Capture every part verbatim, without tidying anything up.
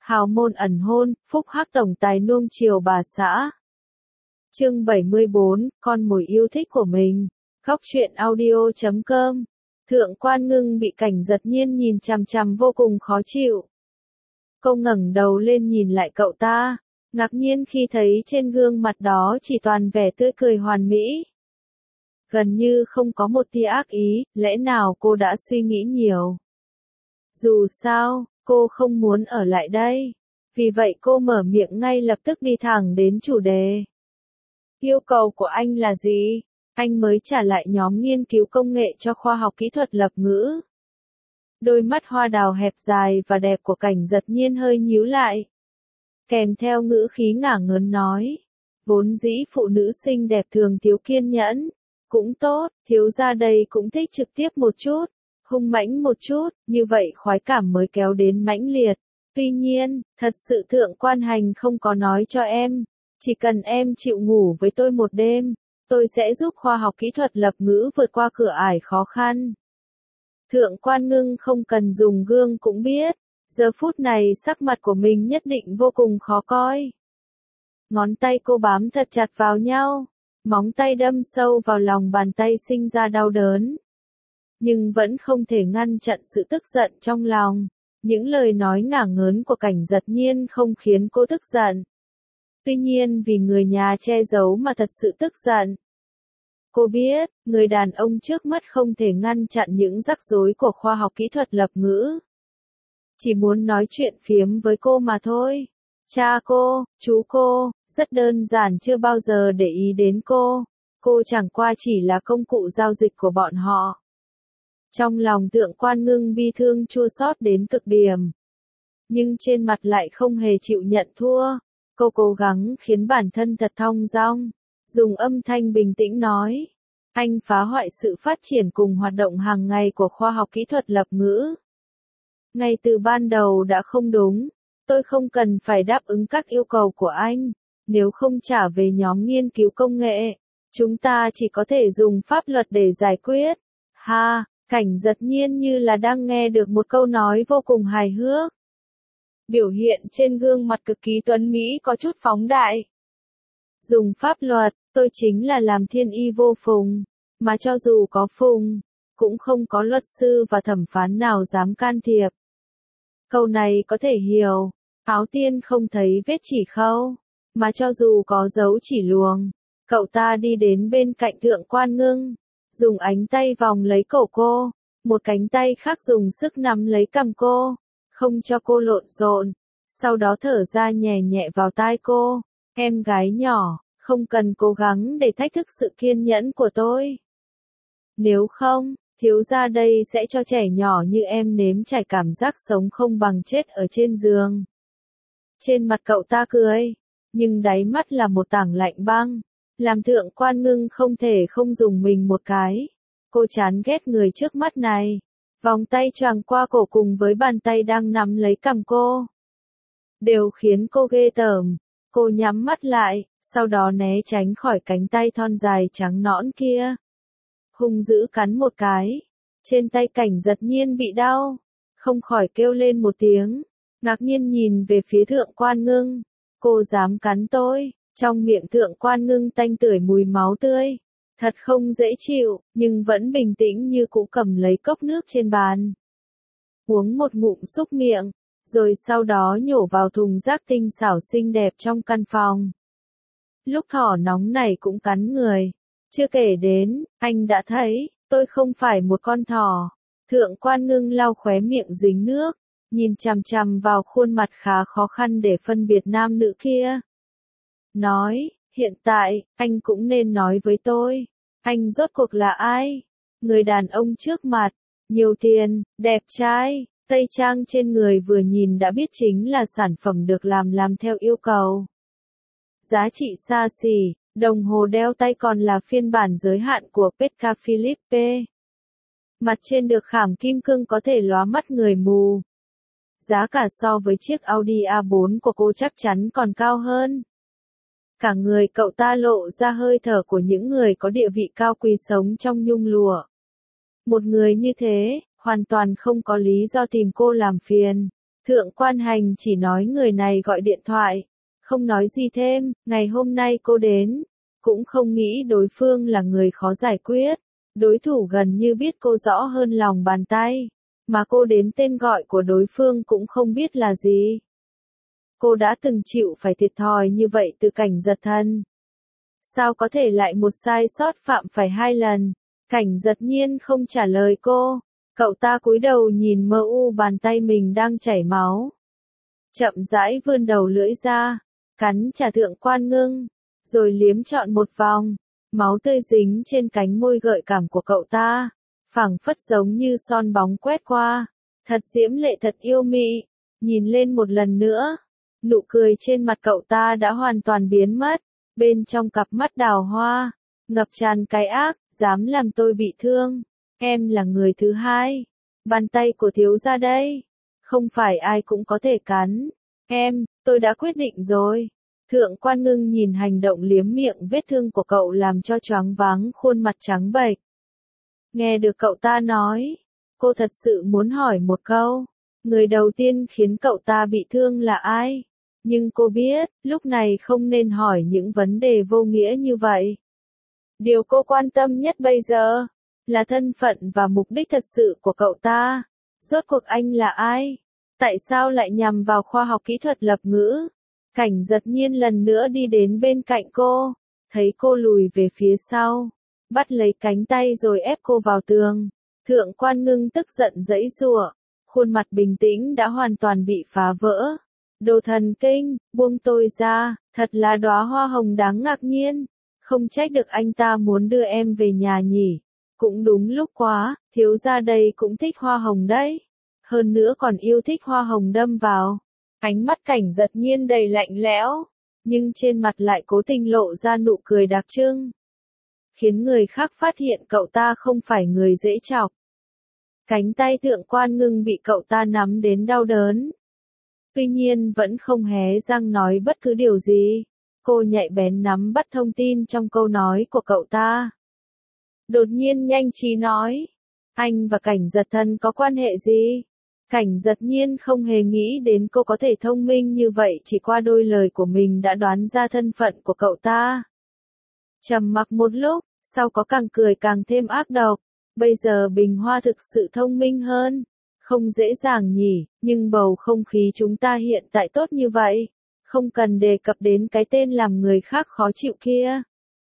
Hào môn ẩn hôn, phúc hắc tổng tài nuông chiều bà xã. Chương bảy mươi bốn, con mồi yêu thích của mình. Góc truyện audio chấm com. Thượng Quan Ngưng bị Cảnh Giật Nhiên nhìn chằm chằm vô cùng khó chịu. Cô ngẩng đầu lên nhìn lại cậu ta, ngạc nhiên khi thấy trên gương mặt đó chỉ toàn vẻ tươi cười hoàn mỹ. Gần như không có một tia ác ý, lẽ nào cô đã suy nghĩ nhiều? Dù sao, cô không muốn ở lại đây. Vì vậy cô mở miệng ngay lập tức đi thẳng đến chủ đề. Yêu cầu của anh là gì? Anh mới trả lại nhóm nghiên cứu công nghệ cho khoa học kỹ thuật lập ngữ. Đôi mắt hoa đào hẹp dài và đẹp của Cảnh Giật Nhiên hơi nhíu lại. Kèm theo ngữ khí ngả ngớn nói. Vốn dĩ phụ nữ xinh đẹp thường thiếu kiên nhẫn. Cũng tốt, thiếu gia đây cũng thích trực tiếp một chút. Hung mãnh một chút, như vậy khoái cảm mới kéo đến mãnh liệt. Tuy nhiên, thật sự Thượng Quan Hành không có nói cho em. Chỉ cần em chịu ngủ với tôi một đêm, tôi sẽ giúp khoa học kỹ thuật lập ngữ vượt qua cửa ải khó khăn. Thượng Quan Ngưng không cần dùng gương cũng biết, giờ phút này sắc mặt của mình nhất định vô cùng khó coi. Ngón tay cô bám thật chặt vào nhau, móng tay đâm sâu vào lòng bàn tay sinh ra đau đớn. Nhưng vẫn không thể ngăn chặn sự tức giận trong lòng. Những lời nói ngả ngớn của Cảnh Giật Nhiên không khiến cô tức giận. Tuy nhiên vì người nhà che giấu mà thật sự tức giận. Cô biết, người đàn ông trước mắt không thể ngăn chặn những rắc rối của khoa học kỹ thuật lập ngữ. Chỉ muốn nói chuyện phiếm với cô mà thôi. Cha cô, chú cô, rất đơn giản chưa bao giờ để ý đến cô. Cô chẳng qua chỉ là công cụ giao dịch của bọn họ. Trong lòng Thượng Quan Ngưng bi thương chua xót đến cực điểm. Nhưng trên mặt lại không hề chịu nhận thua. Cô cố gắng khiến bản thân thật thong dong. Dùng âm thanh bình tĩnh nói. Anh phá hoại sự phát triển cùng hoạt động hàng ngày của khoa học kỹ thuật lập ngữ. Ngay từ ban đầu đã không đúng. Tôi không cần phải đáp ứng các yêu cầu của anh. Nếu không trả về nhóm nghiên cứu công nghệ, chúng ta chỉ có thể dùng pháp luật để giải quyết. Ha! Cảnh Giật Nhiên như là đang nghe được một câu nói vô cùng hài hước. Biểu hiện trên gương mặt cực kỳ tuấn mỹ có chút phóng đại. Dùng pháp luật, tôi chính là làm thiên y vô phùng, mà cho dù có phùng, cũng không có luật sư và thẩm phán nào dám can thiệp. Câu này có thể hiểu, áo tiên không thấy vết chỉ khâu, mà cho dù có dấu chỉ luồng, cậu ta đi đến bên cạnh Thượng Quan Ngưng. Dùng ánh tay vòng lấy cổ cô, một cánh tay khác dùng sức nắm lấy cằm cô, không cho cô lộn xộn, sau đó thở ra nhẹ nhẹ vào tai cô, em gái nhỏ, không cần cố gắng để thách thức sự kiên nhẫn của tôi. Nếu không, thiếu gia đây sẽ cho trẻ nhỏ như em nếm trải cảm giác sống không bằng chết ở trên giường. Trên mặt cậu ta cười, nhưng đáy mắt là một tảng lạnh băng. Làm Thượng Quan Ngưng không thể không dùng mình một cái. Cô chán ghét người trước mắt này. Vòng tay choàng qua cổ cùng với bàn tay đang nắm lấy cằm cô. Đều khiến cô ghê tởm. Cô nhắm mắt lại, sau đó né tránh khỏi cánh tay thon dài trắng nõn kia. Hung dữ cắn một cái. Trên tay Cảnh Giật Nhiên bị đau. Không khỏi kêu lên một tiếng. Ngạc nhiên nhìn về phía Thượng Quan Ngưng. Cô dám cắn tôi. Trong miệng Thượng Quan Ngưng tanh tưởi mùi máu tươi. Thật không dễ chịu, nhưng vẫn bình tĩnh như cũ cầm lấy cốc nước trên bàn. Uống một ngụm xúc miệng, rồi sau đó nhổ vào thùng rác tinh xảo xinh đẹp trong căn phòng. Lúc thỏ nóng này cũng cắn người. Chưa kể đến, anh đã thấy, tôi không phải một con thỏ. Thượng Quan Ngưng lau khóe miệng dính nước, nhìn chằm chằm vào khuôn mặt khá khó khăn để phân biệt nam nữ kia. Nói, hiện tại, anh cũng nên nói với tôi, anh rốt cuộc là ai? Người đàn ông trước mặt, nhiều tiền, đẹp trai, tây trang trên người vừa nhìn đã biết chính là sản phẩm được làm làm theo yêu cầu. Giá trị xa xỉ, đồng hồ đeo tay còn là phiên bản giới hạn của Patek Philippe. Mặt trên được khảm kim cương có thể lóa mắt người mù. Giá cả so với chiếc Audi a bốn của cô chắc chắn còn cao hơn. Cả người cậu ta lộ ra hơi thở của những người có địa vị cao quý sống trong nhung lụa. Một người như thế, hoàn toàn không có lý do tìm cô làm phiền. Thượng quan hành chỉ nói người này gọi điện thoại, không nói gì thêm, ngày hôm nay cô đến, cũng không nghĩ đối phương là người khó giải quyết, đối thủ gần như biết cô rõ hơn lòng bàn tay, mà cô đến tên gọi của đối phương cũng không biết là gì. Cô đã từng chịu phải thiệt thòi như vậy từ Cảnh Giật Thần. Sao có thể lại một sai sót phạm phải hai lần? Cảnh Giật Nhiên không trả lời cô, cậu ta cúi đầu nhìn mờ u bàn tay mình đang chảy máu. Chậm rãi vươn đầu lưỡi ra, cắn trả Thượng Quan Ngưng, rồi liếm trọn một vòng, máu tươi dính trên cánh môi gợi cảm của cậu ta, phảng phất giống như son bóng quét qua, thật diễm lệ thật yêu mị, nhìn lên một lần nữa, nụ cười trên mặt cậu ta đã hoàn toàn biến mất, bên trong cặp mắt đào hoa, ngập tràn cái ác, dám làm tôi bị thương, em là người thứ hai, bàn tay của thiếu gia đây, không phải ai cũng có thể cắn, em, tôi đã quyết định rồi. Thượng Quan Ngưng nhìn hành động liếm miệng vết thương của cậu làm cho choáng váng khuôn mặt trắng bệch. Nghe được cậu ta nói, cô thật sự muốn hỏi một câu, người đầu tiên khiến cậu ta bị thương là ai? Nhưng cô biết, lúc này không nên hỏi những vấn đề vô nghĩa như vậy. Điều cô quan tâm nhất bây giờ, là thân phận và mục đích thật sự của cậu ta. Rốt cuộc anh là ai? Tại sao lại nhằm vào khoa học kỹ thuật lập ngữ? Cảnh Giật Nhiên lần nữa đi đến bên cạnh cô, thấy cô lùi về phía sau, bắt lấy cánh tay rồi ép cô vào tường. Thượng Quan Ngưng tức giận giãy giụa, khuôn mặt bình tĩnh đã hoàn toàn bị phá vỡ. Đồ thần kinh, buông tôi ra, thật là đóa hoa hồng đáng ngạc nhiên, không trách được anh ta muốn đưa em về nhà nhỉ. Cũng đúng lúc quá, thiếu gia đây cũng thích hoa hồng đấy. Hơn nữa còn yêu thích hoa hồng đâm vào. Ánh mắt Cảnh Giật Nhiên đầy lạnh lẽo, nhưng trên mặt lại cố tình lộ ra nụ cười đặc trưng, khiến người khác phát hiện cậu ta không phải người dễ chọc. Cánh tay Thượng Quan Ngưng bị cậu ta nắm đến đau đớn. Tuy nhiên vẫn không hé răng nói bất cứ điều gì. Cô nhạy bén nắm bắt thông tin trong câu nói của cậu ta. Đột nhiên nhanh trí nói, anh và Cảnh Giật Thần có quan hệ gì? Cảnh Giật Nhiên không hề nghĩ đến cô có thể thông minh như vậy, chỉ qua đôi lời của mình đã đoán ra thân phận của cậu ta. Trầm mặc một lúc, sau có càng cười càng thêm ác độc. Bây giờ Bình Hoa thực sự thông minh hơn. Không dễ dàng nhỉ, nhưng bầu không khí chúng ta hiện tại tốt như vậy. Không cần đề cập đến cái tên làm người khác khó chịu kia.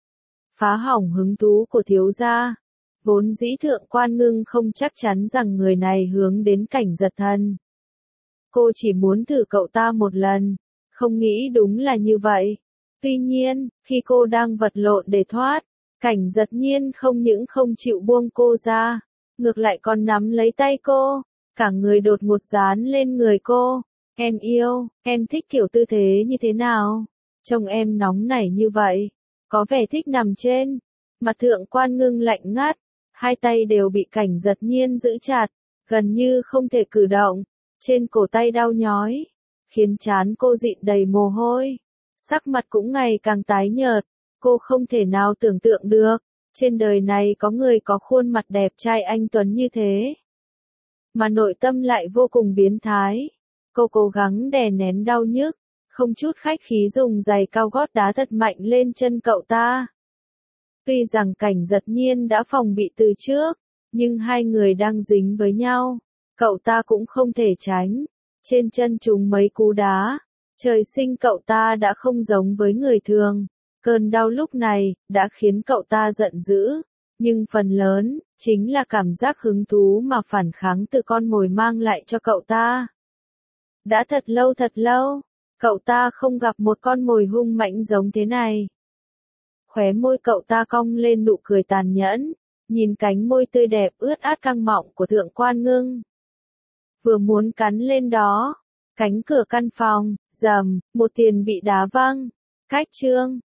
Phá hỏng hứng thú của thiếu gia. Vốn dĩ Thượng Quan Ngưng không chắc chắn rằng người này hướng đến Cảnh Giật Thần. Cô chỉ muốn thử cậu ta một lần, không nghĩ đúng là như vậy. Tuy nhiên, khi cô đang vật lộn để thoát, Cảnh Giật Nhiên không những không chịu buông cô ra, ngược lại còn nắm lấy tay cô, cả người đột ngột dán lên người cô. Em yêu, em thích kiểu tư thế như thế nào? Trông em nóng nảy như vậy, có vẻ thích nằm trên. Mặt Thượng Quan Ngưng lạnh ngắt, hai tay đều bị Cảnh Giật Nhiên giữ chặt, gần như không thể cử động, trên cổ tay đau nhói, khiến trán cô dịn đầy mồ hôi, sắc mặt cũng ngày càng tái nhợt. Cô không thể nào tưởng tượng được, trên đời này có người có khuôn mặt đẹp trai anh tuấn như thế, mà nội tâm lại vô cùng biến thái. Cô cố gắng đè nén đau nhức, không chút khách khí dùng giày cao gót đá thật mạnh lên chân cậu ta. Tuy rằng Cảnh Giật Nhiên đã phòng bị từ trước, nhưng hai người đang dính với nhau, cậu ta cũng không thể tránh. Trên chân trúng mấy cú đá, trời sinh cậu ta đã không giống với người thường. Cơn đau lúc này đã khiến cậu ta giận dữ, nhưng phần lớn chính là cảm giác hứng thú mà phản kháng từ con mồi mang lại cho cậu ta. Đã thật lâu thật lâu, cậu ta không gặp một con mồi hung mãnh giống thế này. Khóe môi cậu ta cong lên nụ cười tàn nhẫn, nhìn cánh môi tươi đẹp ướt át căng mọng của Thượng Quan Ngưng. Vừa muốn cắn lên đó, cánh cửa căn phòng, rầm, một tiền bị đá văng. Cách chương